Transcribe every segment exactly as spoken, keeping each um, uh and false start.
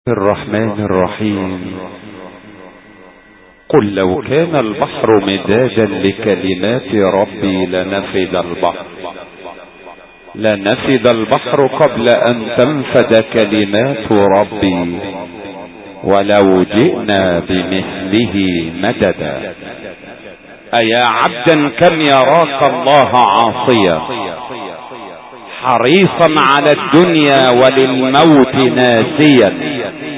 الرحمن الرحيم. قل لو كان البحر مدادا لكلمات ربي لنفد البحر لنفد البحر قبل ان تنفد كلمات ربي ولو جئنا بمثله مددا. ايا عبدا كم يراك الله عاصيا حريصا على الدنيا وللموت ناسيا،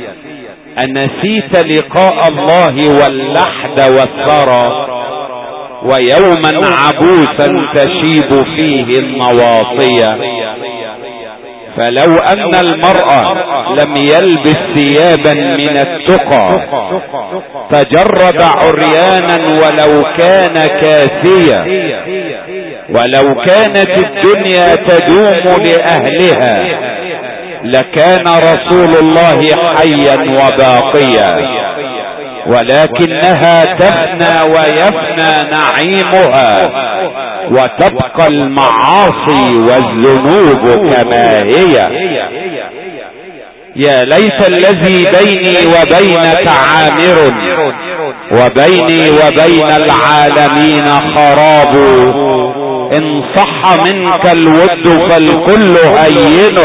أنسيت لقاء الله واللحد والثرى ويوما عبوسا تشيب فيه النواصية؟ فلو أن المرء لم يلبس ثيابا من التقى تجرد عريانا ولو كان كاسيا، ولو كانت الدنيا تدوم لأهلها لكان رسول الله حيا وباقيا، ولكنها تفنى ويفنى نعيمها وتبقى المعاصي والذنوب كما هي. يا ليت الذي بيني وبينك عامر وبيني وبين العالمين خراب، إن صح منك الود فالكل هين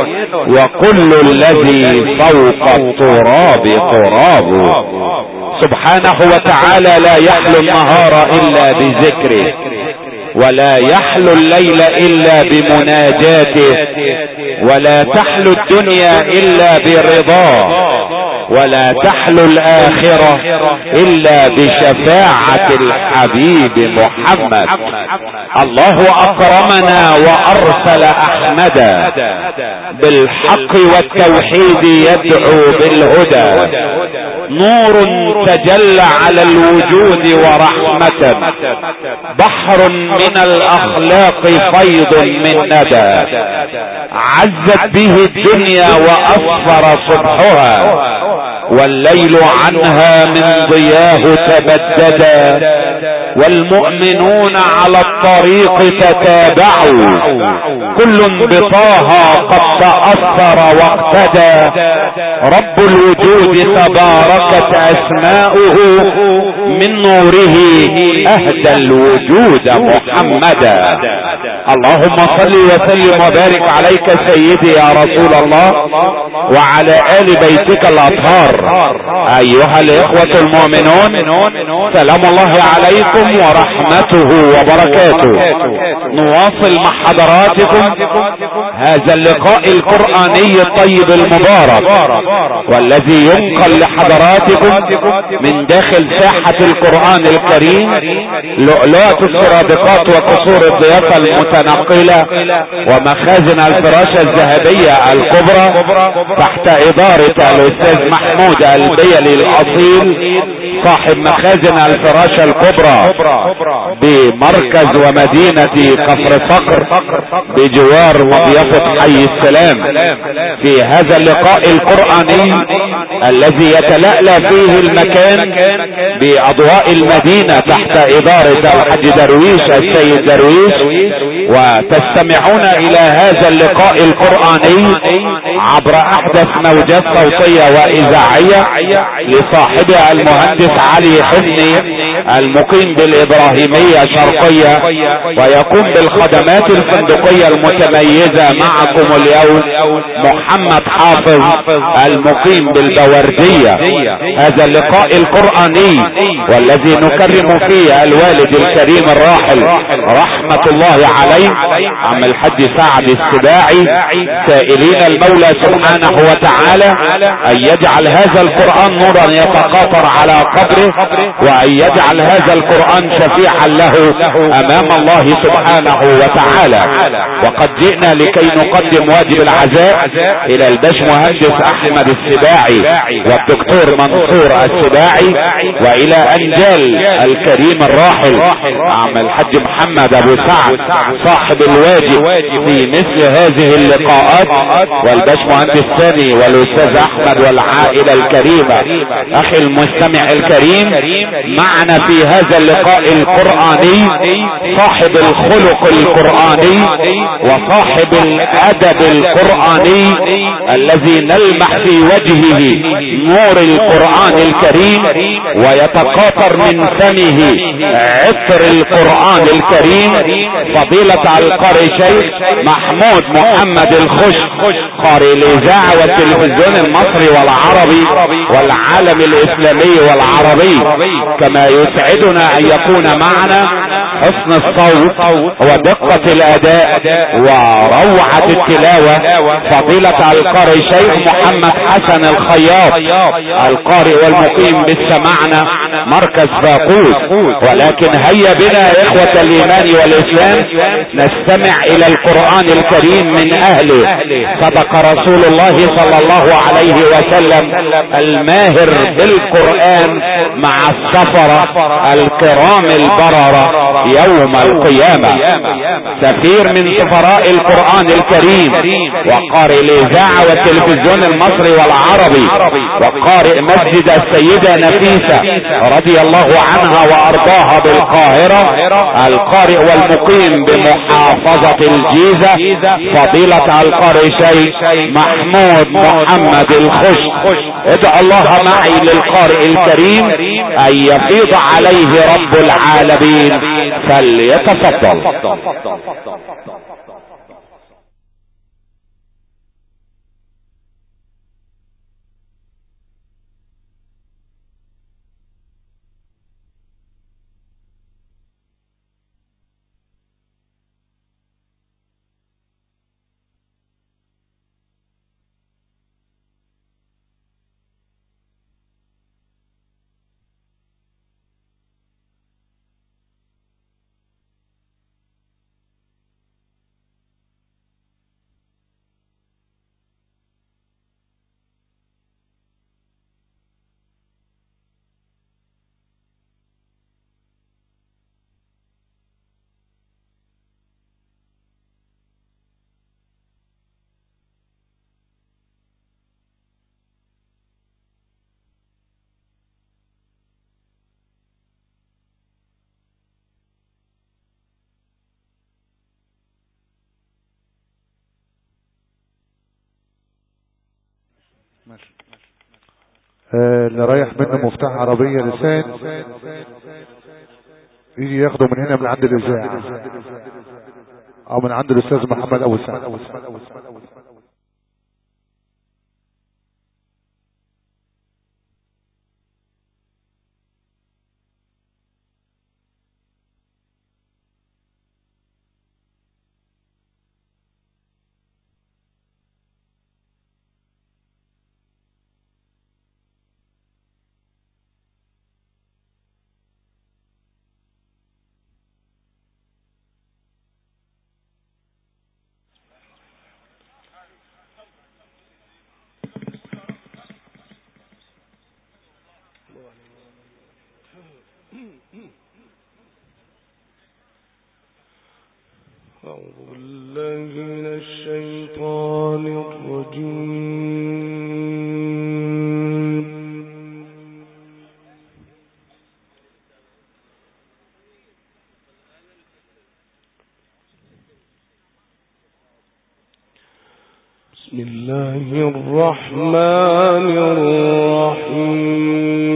وكل الذي فوق التراب تراب. سبحانه وتعالى لا يحلو النهار إلا بذكره ولا يحلو الليل إلا بمناجاته ولا تحلو الدنيا إلا برضاه ولا تحلو الآخرة إلا بشفاعة الحبيب محمد. الله أكرمنا وأرسل أحمدا بالحق والتوحيد يدعو بالهدى، نور تجلى على الوجود ورحمة، بحر من الأخلاق فيض من ندى، عزت به الدنيا وأصفر صبحها والليل عنها من ضياه تبددا، والمؤمنون على الطريق تتابعوا كل بطاها قد تأثر واقتدى، رب الوجود تباركت أسماؤه من نوره أهدى الوجود محمدا. اللهم صل وسلم وبارك عليك سيدي يا رسول الله وعلى آل بيتك الأطهار. أيها الإخوة المؤمنون، سلام الله عليكم ورحمته وبركاته. نواصل مع حضراتكم هذا اللقاء القرآني الطيب المبارك والذي ينقل لحضراتكم من داخل ساحة القرآن الكريم لؤلؤة السرادقات وقصور الضيافة المتنقلة ومخازن الفراشة الذهبية الكبرى تحت إدارة الأستاذ محمود البيلي الأصيل صاحب مخازن الفراشة الكبرى بمركز ومدينة كفر صقر بجوار مضيفة حي السلام، في هذا اللقاء القرآني الذي يتلألأ فيه المكان بأضواء المدينة تحت إدارة الحاج درويش السيد درويش. وتستمعون إلى هذا اللقاء القرآني عبر أحدث موجات صوتية وإذاعية لصاحبها المهندس علي حسني المقيم بالإبراهيمية شرقية ويقوم بالخدمات الفندقية المتميزة. معكم اليوم محمد حافظ المقيم بالبوردية. هذا اللقاء القرآني والذي نكرم فيه الوالد الكريم الراحل رحمة الله عليه عم الحج سعد السباعي، سائلين المولى سبحانه وتعالى أن يجعل هذا القرآن نورا يتقاطر على قبره وأن يجعل هذا القرآن شفيعا له أمام الله سبحانه وتعالى. وقد جئنا لكي نقدم واجب العزاء إلى الباش مهندس أحمد السباعي والدكتور منصور السباعي وإلى أنجال الكريم الراحل عم الحج محمد أبو سعد صاحب الواجب في مثل هذه اللقاءات، والباش مهندس ثاني والأستاذ أحمد والعائلة الكريمة. أخي المستمع الكريم، معنا في هذا اللقاء القرآني صاحب الخلق القرآني وصاحب الادب القرآني الذي نلمح في وجهه نور القرآن الكريم ويتقاطر من فمه عطر القرآن الكريم، فضيلة القارئ شيخ محمود محمد الخش، قارئ الاذاعة والتلفزيون المصري والعربي والعالم الاسلامي والعربي. كما يسعدنا ان يكون معنا حسن الصوت ودقة الاداء وروعة التلاوة فضيلة القارئ شيخ محمد حسن الخياط، القارئ والمقيم بالسمعنة مركز باقوس. ولكن هيا بنا اخوة الايمان والاسلام نستمع الى القرآن الكريم من اهله. صدق رسول الله صلى الله عليه وسلم: الماهر بالقرآن مع السفرة الكرام البررة يوم القيامة. سفير من سفراء القرآن الكريم وقارئ الاذاعة والتلفزيون المصري والعربي وقارئ مسجد السيدة نفيسة رضي الله عنها وارضاها بالقاهرة، القارئ والمقيم بمحافظة الجيزة فضيلة القارئ شيخ محمود محمد الخش. ادعو الله معي للقارئ الكريم ان يفيض عليه رب العالمين، فليتفضل. اللي رايح منه مفتاح عربية لسان يجي ياخده من هنا من عند الاذاعة او من عند الاستاذ محمد ابو سعد. أعوذ بالله من الشيطان الرجيم. بسم الله الرحمن الرحيم.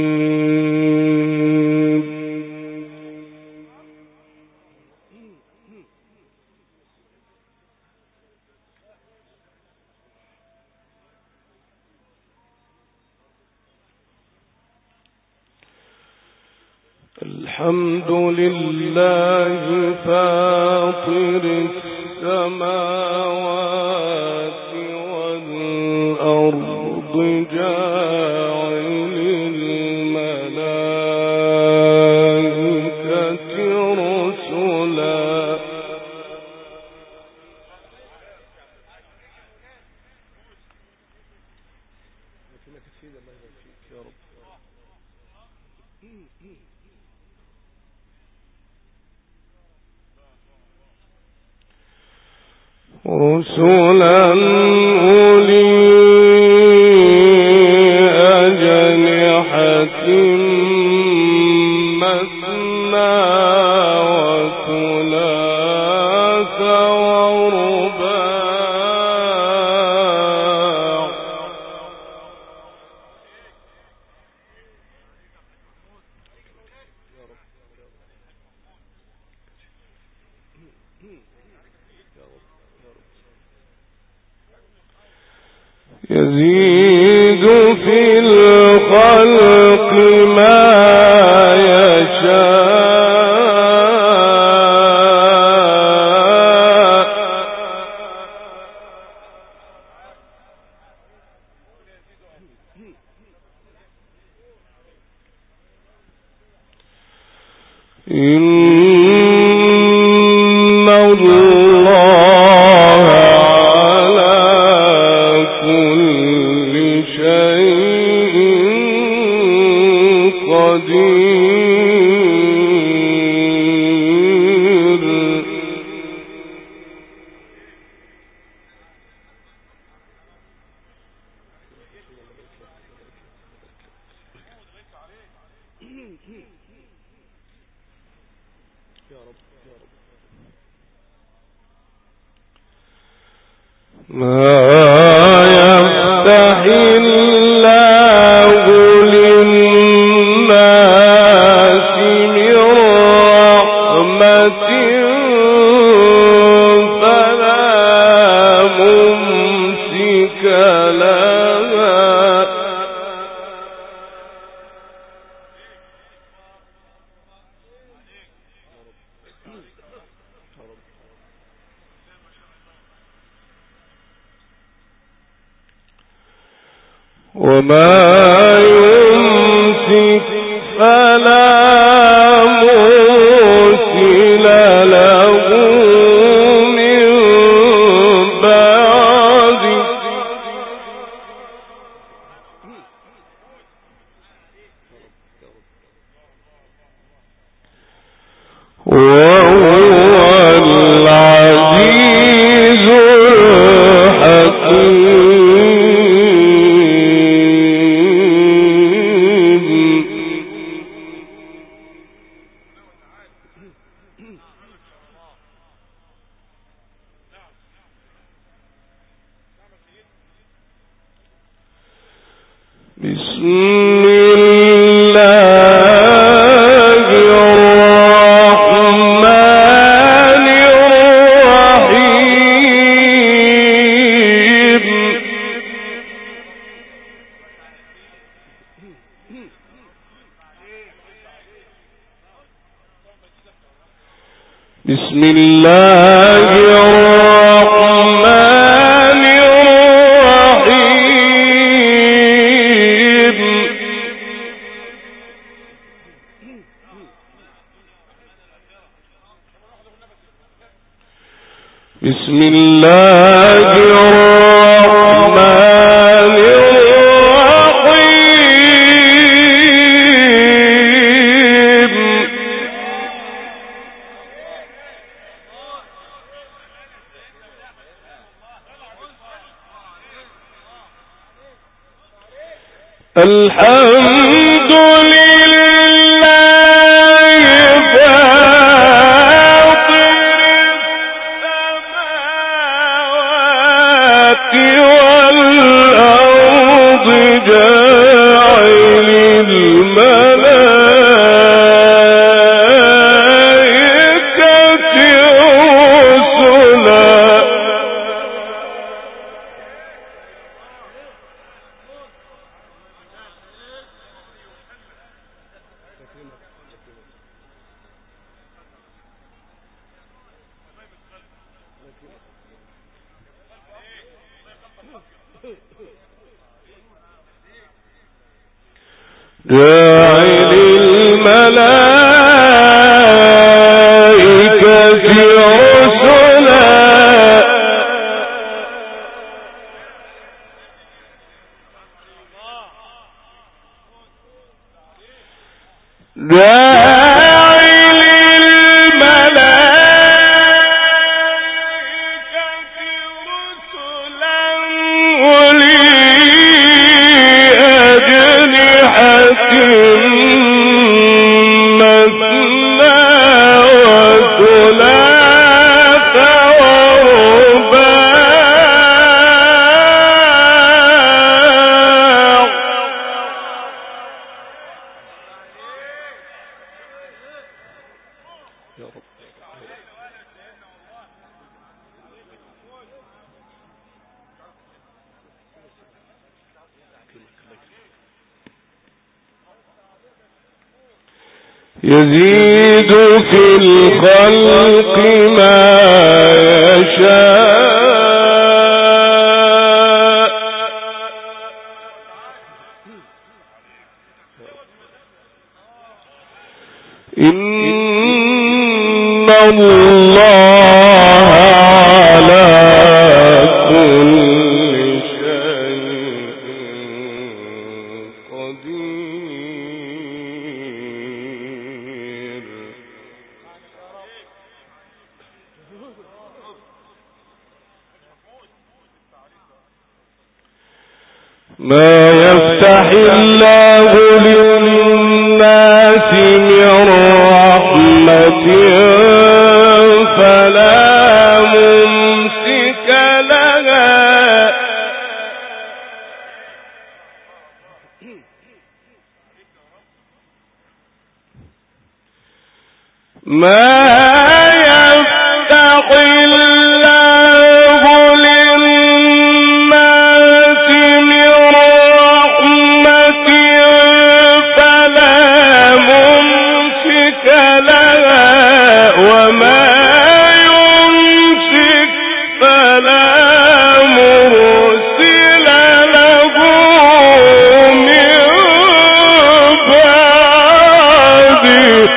الحمد لله فاطر السماوات والأرض جاعل الملائكة رسلا رسلا أولي أجنحة يزيد في الخلق ما يشاء إن الله على كل شيء قدير. ما يفتح الله للناس من رحمة فلا ممسك لها وما يمسك فلا مرسل له من بعده. وهو العزيز الحكيم. بسم الله الرحمن الرحيم. بسم الله الرحمن الرحيم. بسم الله الرحمن الرحيم. الحمد لله فاطر السماوات والأرض جاعل الملائكة رسلا. جاعل الملائكة رسلا. جاعل الملائكة رسلا أولي أجنحة مثنى وثلاث ورباع. يزيد في الخلق ما يشاء إن الله على كل شيء قدير. ما يفتح الله للناس من رحمة فلا ممسك لها ما يفتح الله للناس من رحمة فلا ممسك لها وما يمسك فلا مرسل له من بعده.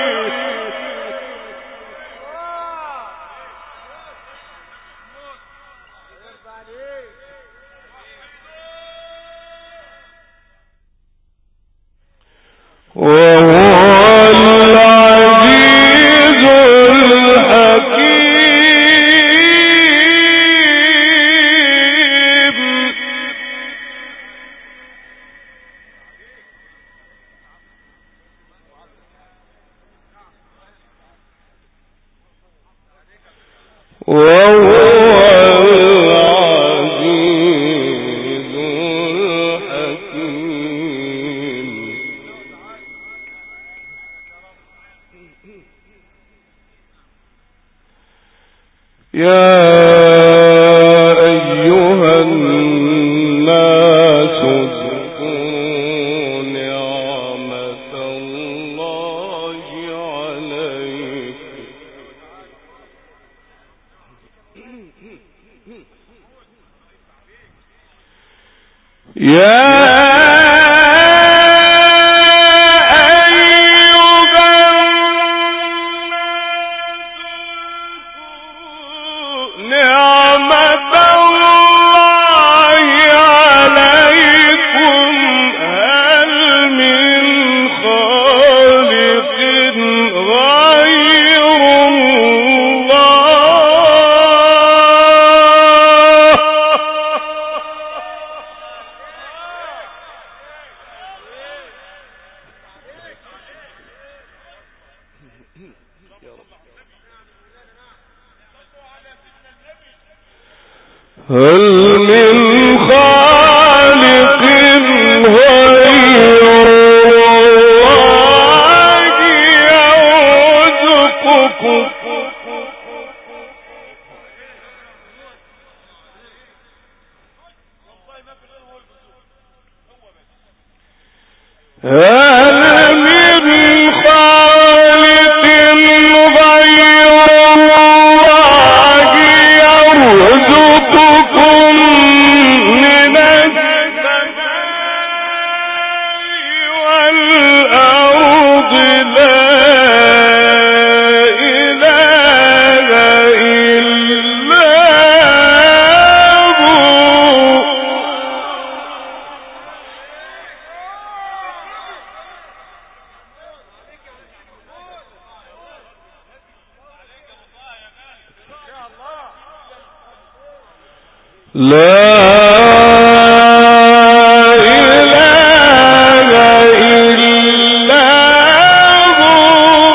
وهو العزيز الحكيم. وهو العزيز الحكيم. يا أيها الناس اذكروا نعمة الله عليكم. يا هل من خالق غير الله يرزقكم هل من خالق غير الله يرزقكم من السماء والأرض لا إله إلا هو. لا إله إلا هو.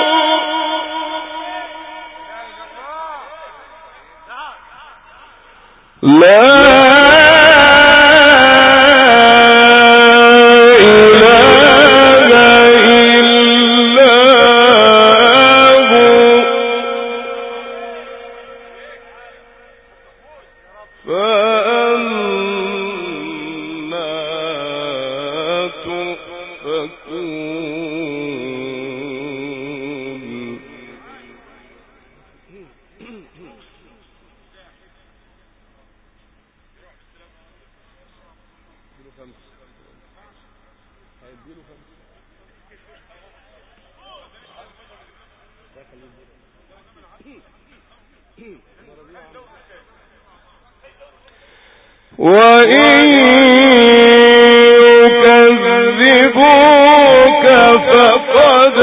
لا فأنا تؤفكون. وإن يكذبوك فقد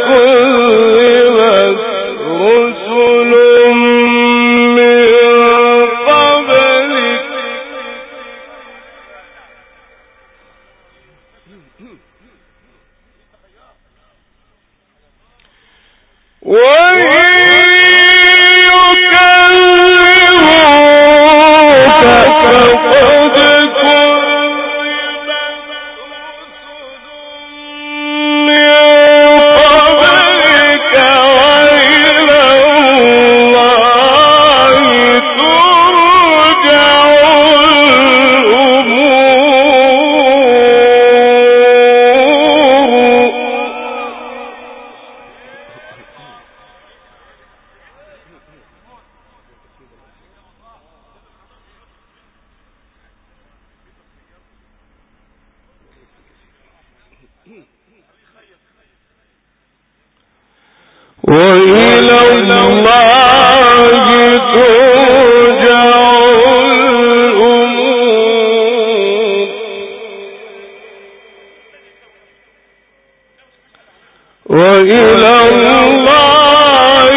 كذبت رسل من قبلك وإن وإلى الله ترجع الأمور وإلى الله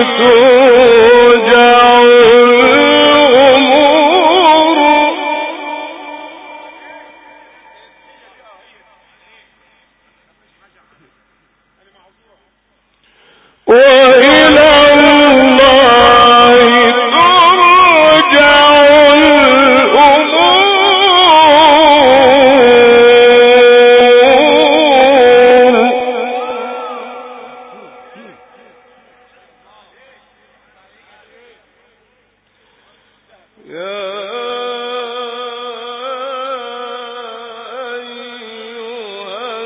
ترجع الأمور وإلى الله ترجع الأمور يا أيها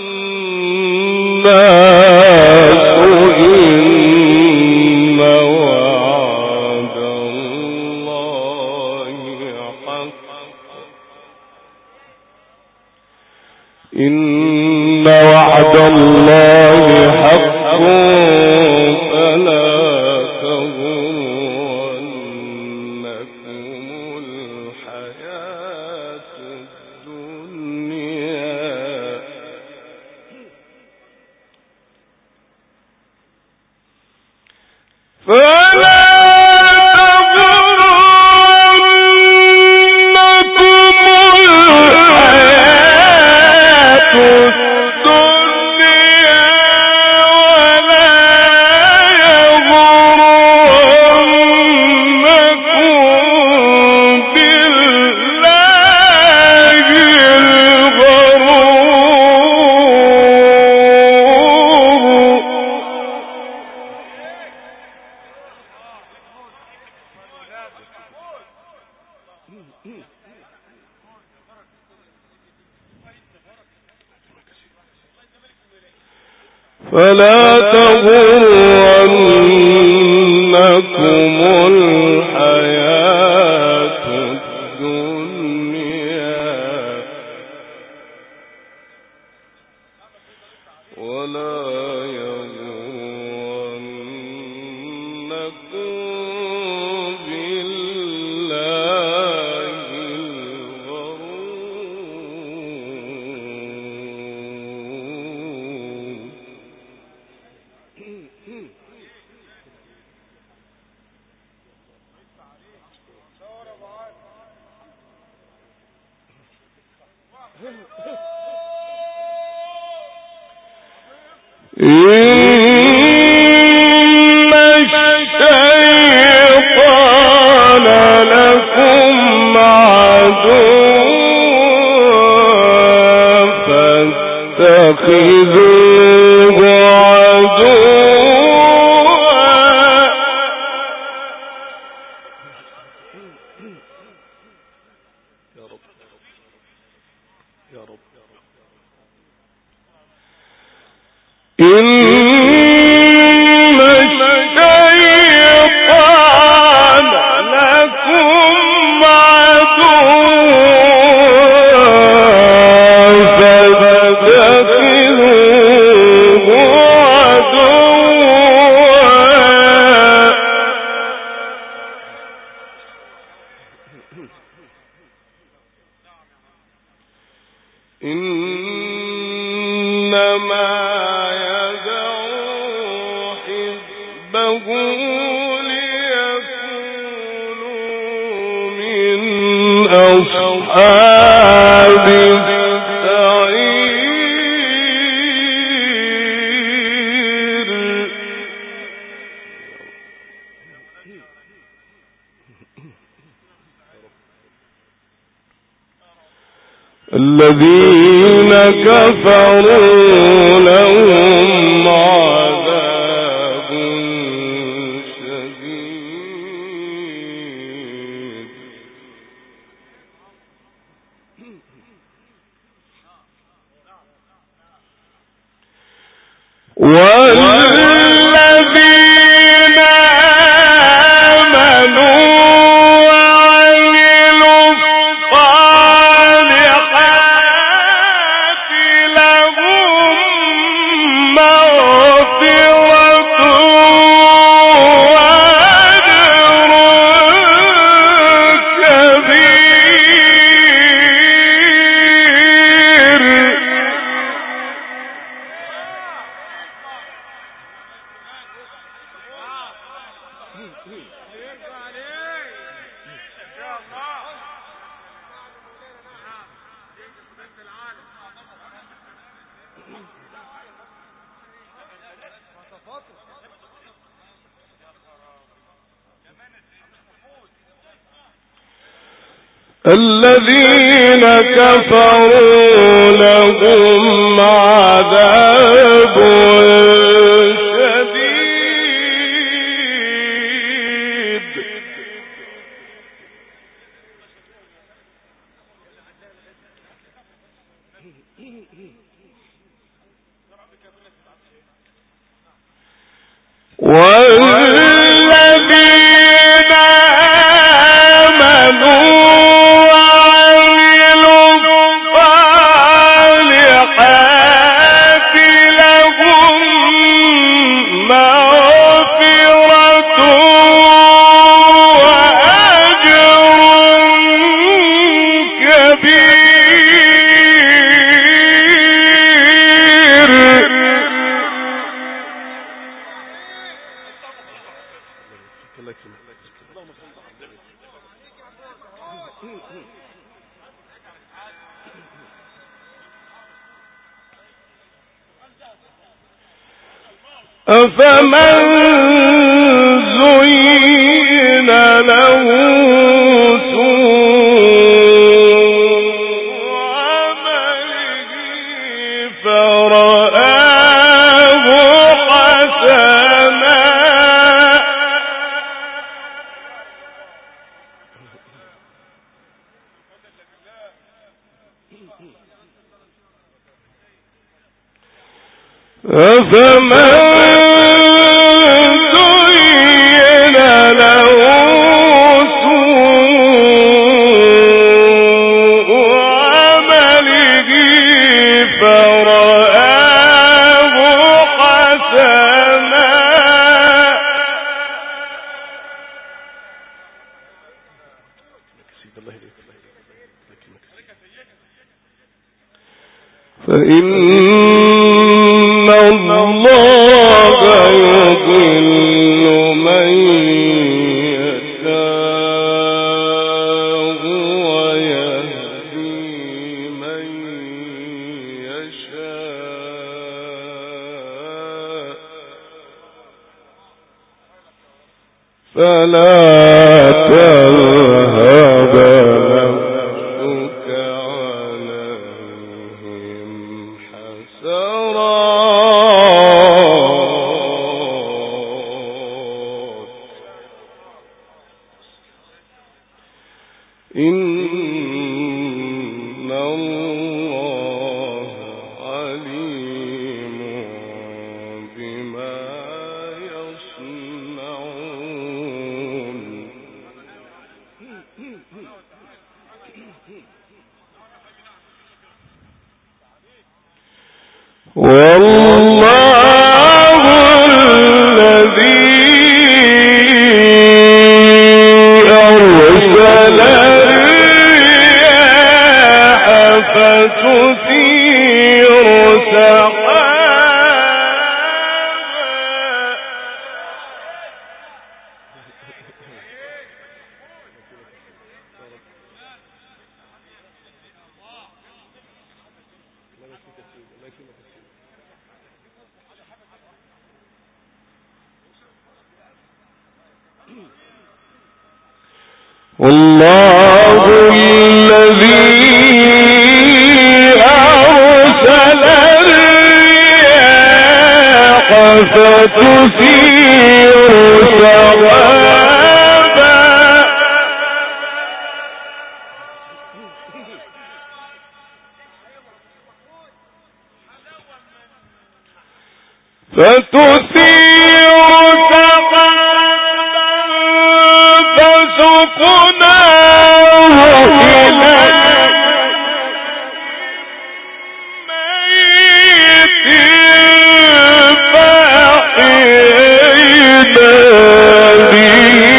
الناس إن وعد الله حق فلا تغرنكم الحياة الدنيا فلا فلا تغرنكم الحياة الدنيا ولا يغرنكم بالله الغرور إن الشيطان لكم عدو فاتخذوه عدوا يا رب يا رب إن الشيطان لكم عدو فاتخذوه الذين كفروا لهم عذاب شديد والذين آمنوا الذين كفروا لهم عذاب شديد والذين آمنوا أفمن زين له سوء عمله فرآه حسنا أفمن فإن الله يضل من يشاء ويهدي من يشاء فلا تذهب نفسك عليهم حسرات إن الله عليم بما يصنعون والله الذي أرسل الرياح فتثير سحابا والله الذي أرسل الرياح فتثير سحابا فتثير سحابا فسقناه إلى ميت فأحيينا به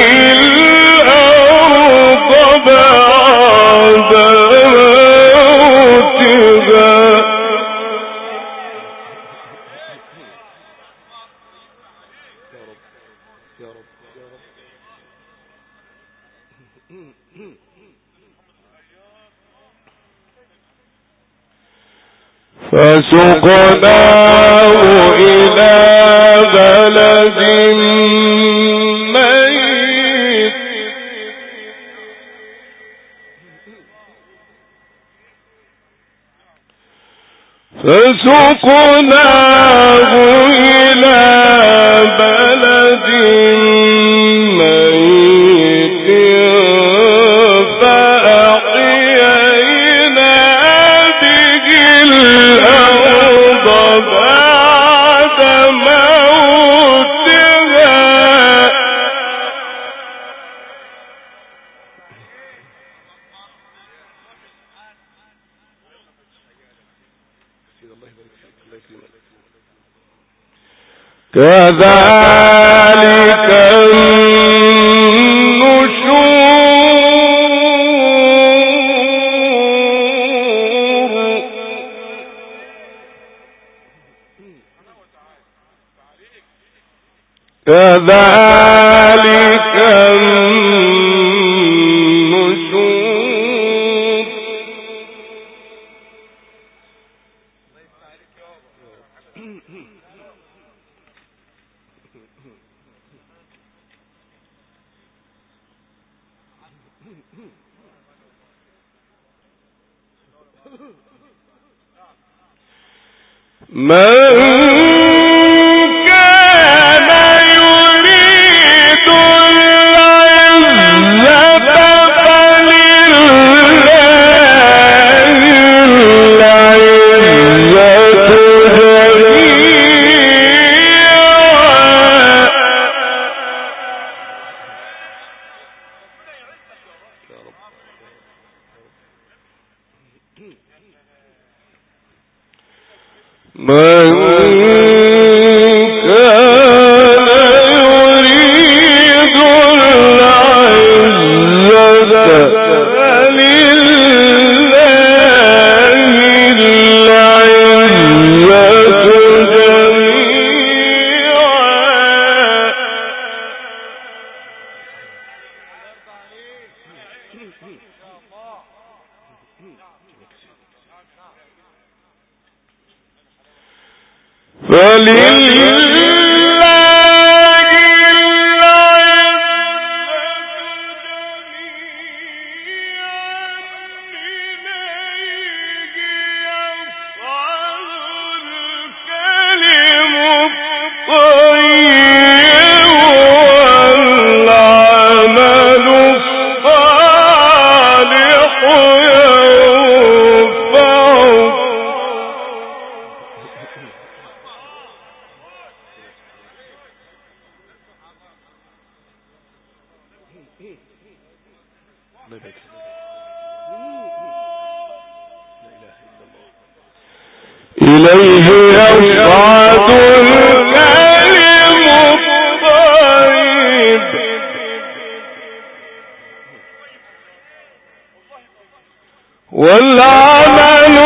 الأرض بعد موتها فسقناه إلى بلد ميت فسقناه إلى بلد ميت فأحيينا به الأرض بعد موتها كذلك النشور كذلك النشور من كان يريد العزة فلله العزة جميعا من كان يريد العزة فلله العزة جميعا إليه يصعد الكلم الطيب والعمل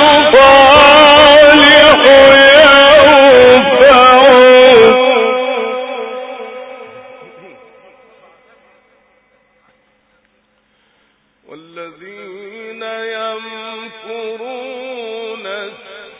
الصالح يرفعه والذين يمكرون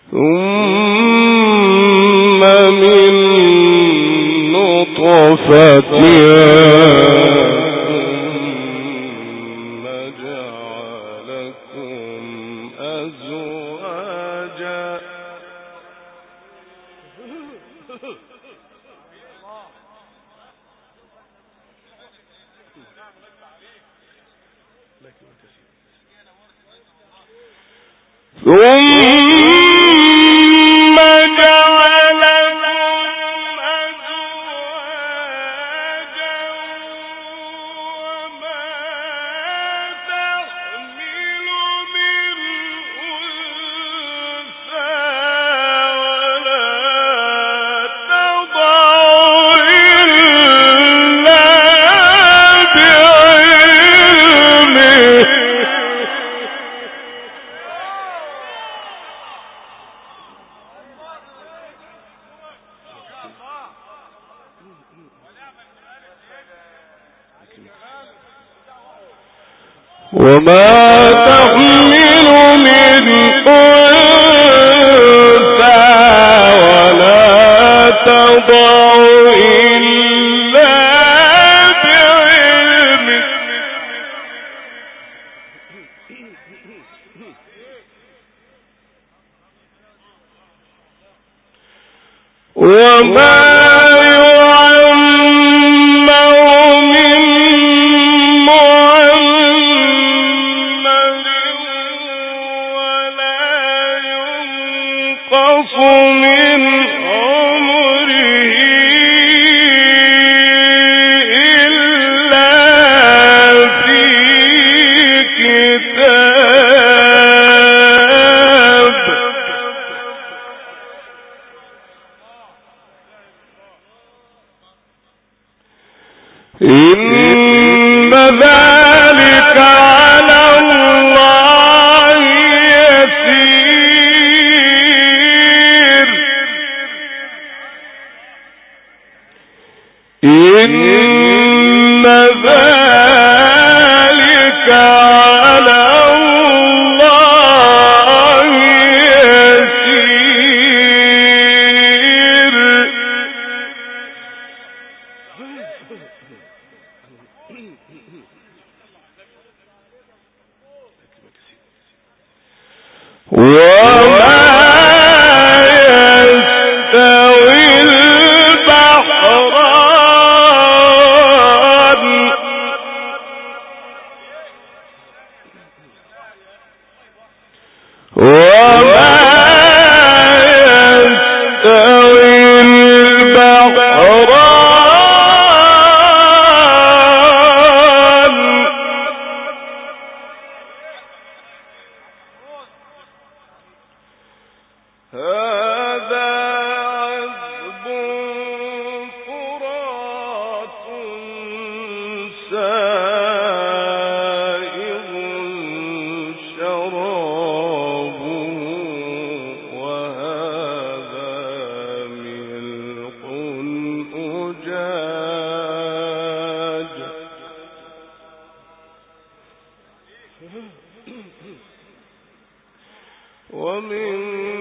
ثم من نطفة ثم جعلكم أزواجا ثم جعلكم أزواجا وما تحمل من أنثى ولا تضع إلا بعلمه وما تحمل من أنثى ولا تضع إلا بعلمه وما من عمره إلا في كتاب إن ذلك على الله يسير إن ذلك على الله يسير وما يستوي البحران وما يستوي البحران هذا عذب فرات سائغ شرابه وهذا ملح أجاج ومن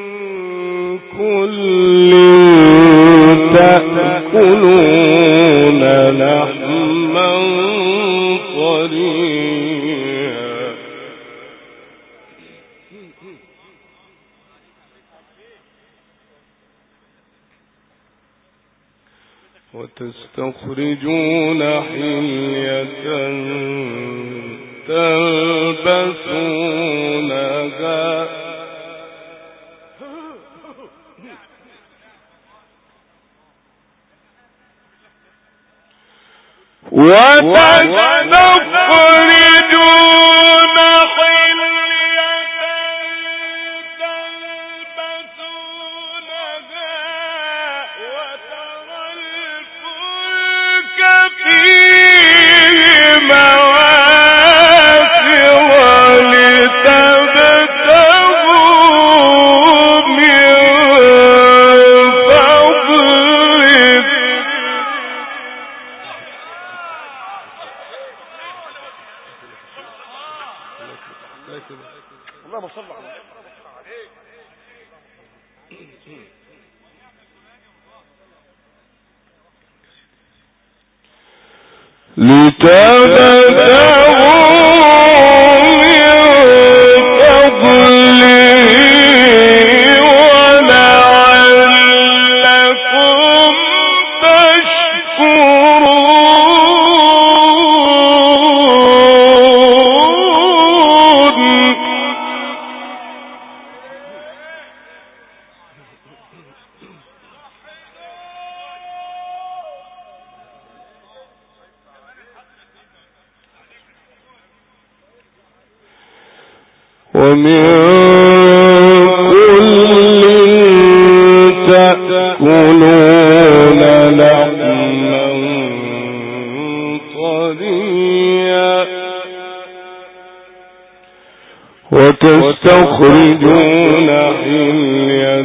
كل تأكلون لحما طريا وتستخرجون حلية تلبسونها وتستخرجون حلية تلبسونها وترى الفلك فيه مواخر ولتبتغوا من فضله ومن كل تأكلون لحما طريا وتستخرجون حلية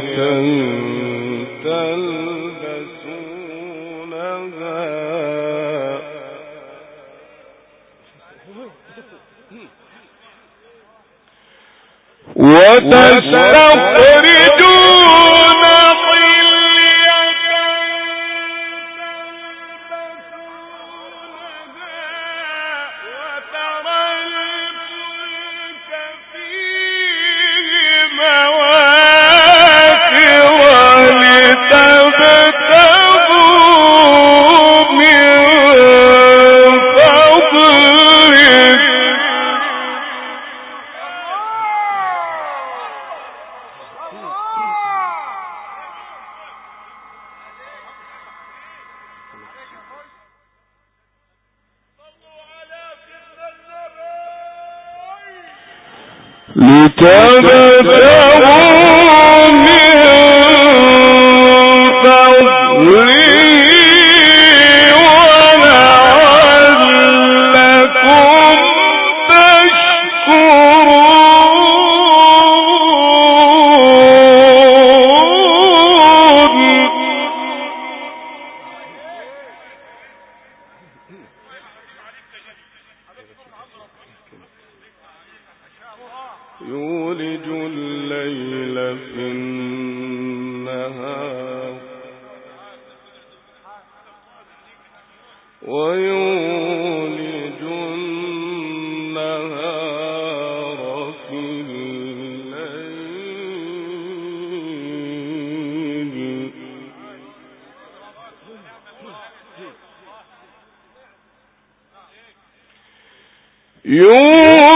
تلبسونها وتستخرجون حلية وترى الفلك فيه مواخر لتبتغوا من فضله لتبتغوا من فضله ولعلكم تشكرون. يولج الليل في النهار ويولج النهار في الليل يولج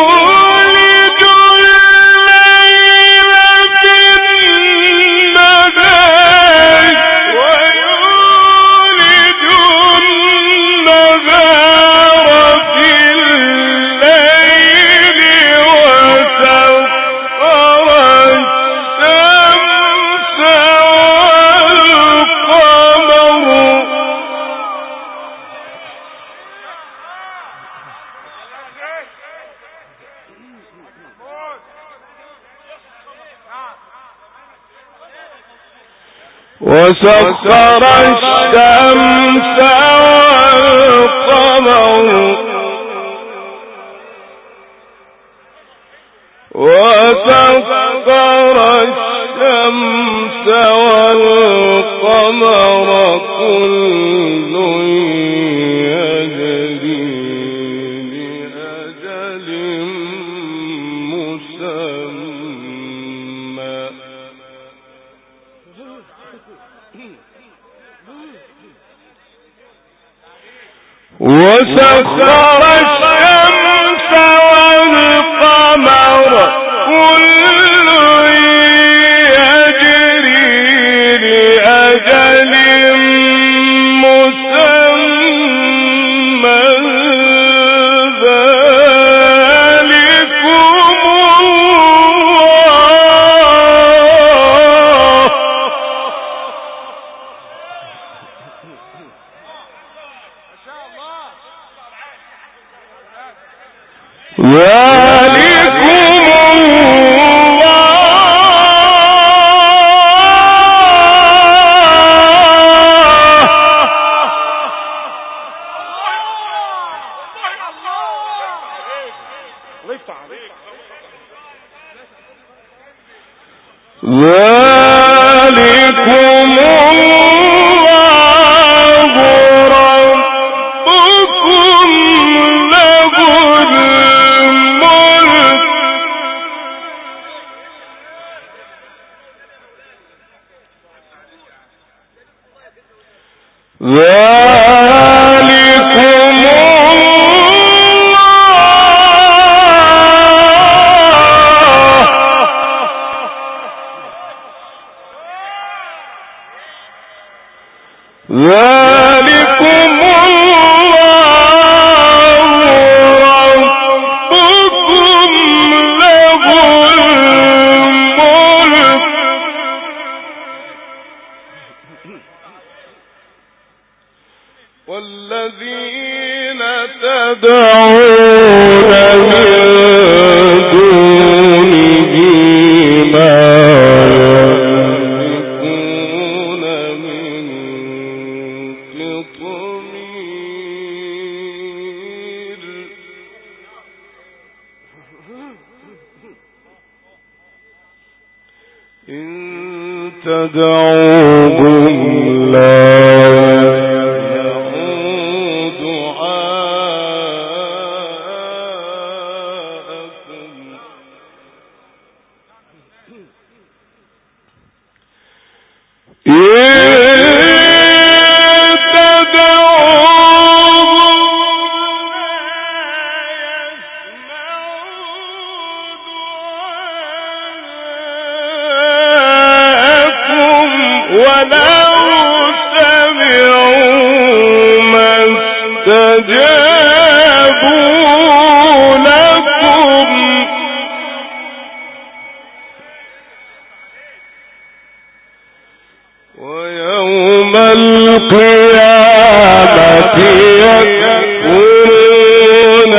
وسخر الشمس والقمر وسخر الشمس والقمر كل يجري لأجل مسمى وسخر الشمس والقمر كل يجري لأجل مسمى ذلكم ذلكم الله ذلك والذين تدعون من دونه ما يملكون من قطمير إن تدعوهم لا ويوم القيامة يكفرون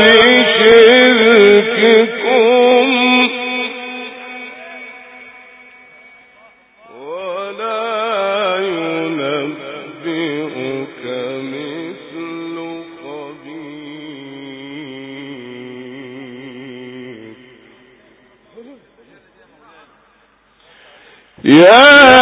بشرككم ولا ينبئك مثل خبير. يا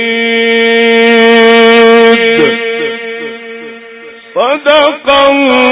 صدق الله